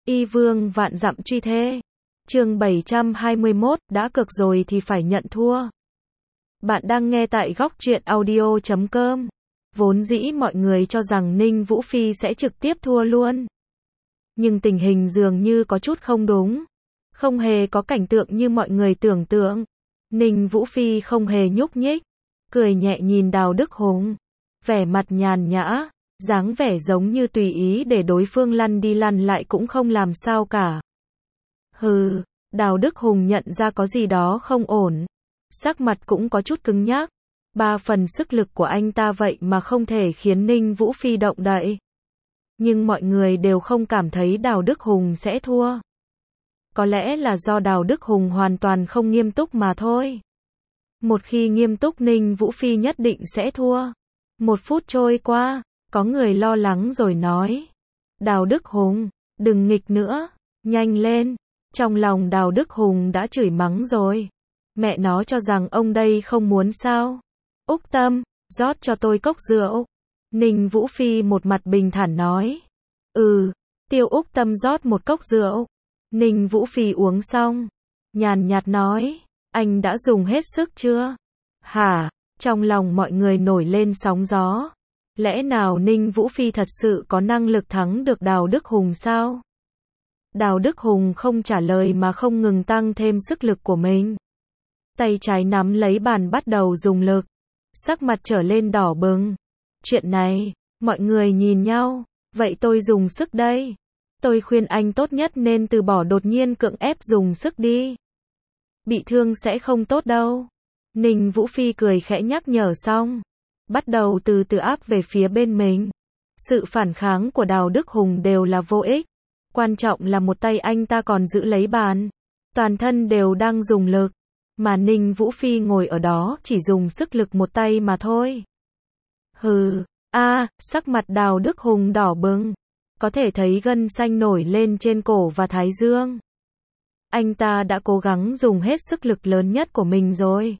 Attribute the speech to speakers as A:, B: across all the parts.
A: Y vương vạn dặm truy thê. Chương 721, đã cực rồi thì phải nhận thua. Bạn đang nghe tại góc truyện audio.com. Vốn dĩ mọi người cho rằng Ninh Vũ Phi sẽ trực tiếp thua luôn. Nhưng tình hình dường như có chút không đúng. Không hề có cảnh tượng như mọi người tưởng tượng. Ninh Vũ Phi không hề nhúc nhích. Cười nhẹ nhìn Đào Đức Hùng. Vẻ mặt nhàn nhã, dáng vẻ giống như tùy ý để đối phương lăn đi lăn lại cũng không làm sao cả. Hừ, Đào Đức Hùng nhận ra có gì đó không ổn. Sắc mặt cũng có chút cứng nhắc. 3 phần sức lực của anh ta vậy mà không thể khiến Ninh Vũ Phi động đậy. Nhưng mọi người đều không cảm thấy Đào Đức Hùng sẽ thua. Có lẽ là do Đào Đức Hùng hoàn toàn không nghiêm túc mà thôi. Một khi nghiêm túc Ninh Vũ Phi nhất định sẽ thua. 1 phút trôi qua, có người lo lắng rồi nói. Đào Đức Hùng, đừng nghịch nữa, nhanh lên. Trong lòng Đào Đức Hùng đã chửi mắng rồi. Mẹ nó cho rằng ông đây không muốn sao. Úc Tâm, rót cho tôi cốc rượu. Ninh Vũ Phi một mặt bình thản nói. Tiêu Úc Tâm rót một cốc rượu. Ninh Vũ Phi uống xong. Nhàn nhạt nói, anh đã dùng hết sức chưa? Hả? Trong lòng mọi người nổi lên sóng gió. Lẽ nào Ninh Vũ Phi thật sự có năng lực thắng được Đào Đức Hùng sao? Đào Đức Hùng không trả lời mà không ngừng tăng thêm sức lực của mình. Tay trái nắm lấy bàn bắt đầu dùng lực. Sắc mặt trở lên đỏ bừng. Chuyện này, mọi người nhìn nhau. Vậy tôi dùng sức đây. Tôi khuyên anh tốt nhất nên từ bỏ đột nhiên cưỡng ép dùng sức đi. Bị thương sẽ không tốt đâu. Ninh Vũ Phi cười khẽ nhắc nhở xong. Bắt đầu từ từ áp về phía bên mình. Sự phản kháng của Đào Đức Hùng đều là vô ích. Quan trọng là một tay anh ta còn giữ lấy bàn. Toàn thân đều đang dùng lực. Mà Ninh Vũ Phi ngồi ở đó chỉ dùng sức lực một tay mà thôi. Hừ, sắc mặt Đào Đức Hùng đỏ bừng. Có thể thấy gân xanh nổi lên trên cổ và thái dương. Anh ta đã cố gắng dùng hết sức lực lớn nhất của mình rồi.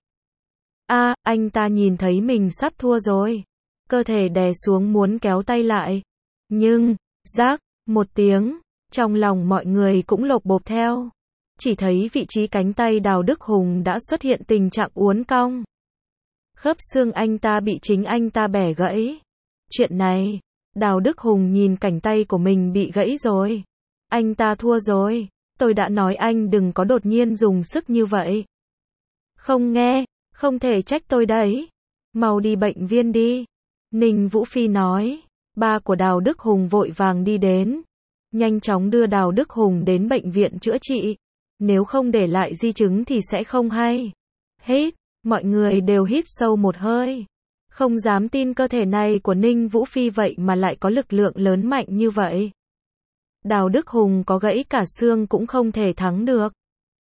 A: Anh ta nhìn thấy mình sắp thua rồi. Cơ thể đè xuống muốn kéo tay lại. Nhưng, rác, một tiếng, trong lòng mọi người cũng lột bột theo. Chỉ thấy vị trí cánh tay Đào Đức Hùng đã xuất hiện tình trạng uốn cong. Khớp xương anh ta bị chính anh ta bẻ gãy. Chuyện này, Đào Đức Hùng nhìn cảnh tay của mình bị gãy rồi. Anh ta thua rồi. Tôi đã nói anh đừng có đột nhiên dùng sức như vậy. Không nghe, không thể trách tôi đấy. Mau đi bệnh viện đi. Ninh Vũ Phi nói. Ba của Đào Đức Hùng vội vàng đi đến. Nhanh chóng đưa Đào Đức Hùng đến bệnh viện chữa trị. Nếu không để lại di chứng thì sẽ không hay. Hít, mọi người đều hít sâu một hơi. Không dám tin cơ thể này của Ninh Vũ Phi vậy mà lại có lực lượng lớn mạnh như vậy. Đào Đức Hùng có gãy cả xương cũng không thể thắng được.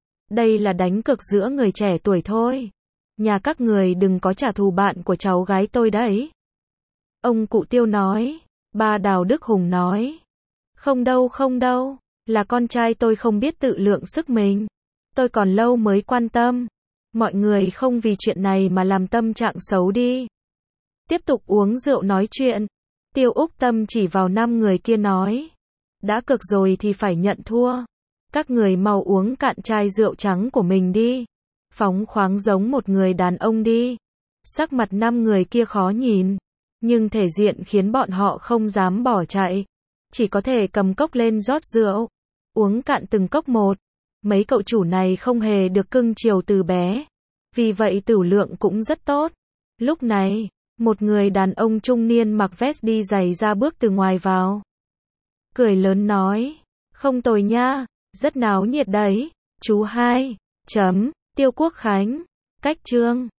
A: Đây là đánh cược giữa người trẻ tuổi thôi. Nhà các người đừng có trả thù bạn của cháu gái tôi đấy. Ông cụ Tiêu nói. Ba Đào Đức Hùng nói. Không đâu, là con trai tôi không biết tự lượng sức mình. Tôi còn lâu mới quan tâm. Mọi người không vì chuyện này mà làm tâm trạng xấu đi. Tiếp tục uống rượu nói chuyện. Tiêu Úc Tâm chỉ vào 5 người kia nói. Đã cực rồi thì phải nhận thua. Các người mau uống cạn chai rượu trắng của mình đi. Phóng khoáng giống một người đàn ông đi. Sắc mặt 5 người kia khó nhìn. Nhưng thể diện khiến bọn họ không dám bỏ chạy. Chỉ có thể cầm cốc lên rót rượu. Uống cạn từng cốc một. Mấy cậu chủ này không hề được cưng chiều từ bé. Vì vậy tửu lượng cũng rất tốt. Lúc này, một người đàn ông trung niên mặc vest đi giày ra bước từ ngoài vào. Cười lớn nói. Không tồi nha, rất náo nhiệt đấy. Chú hai. Tiêu Quốc Khánh. Cách chương.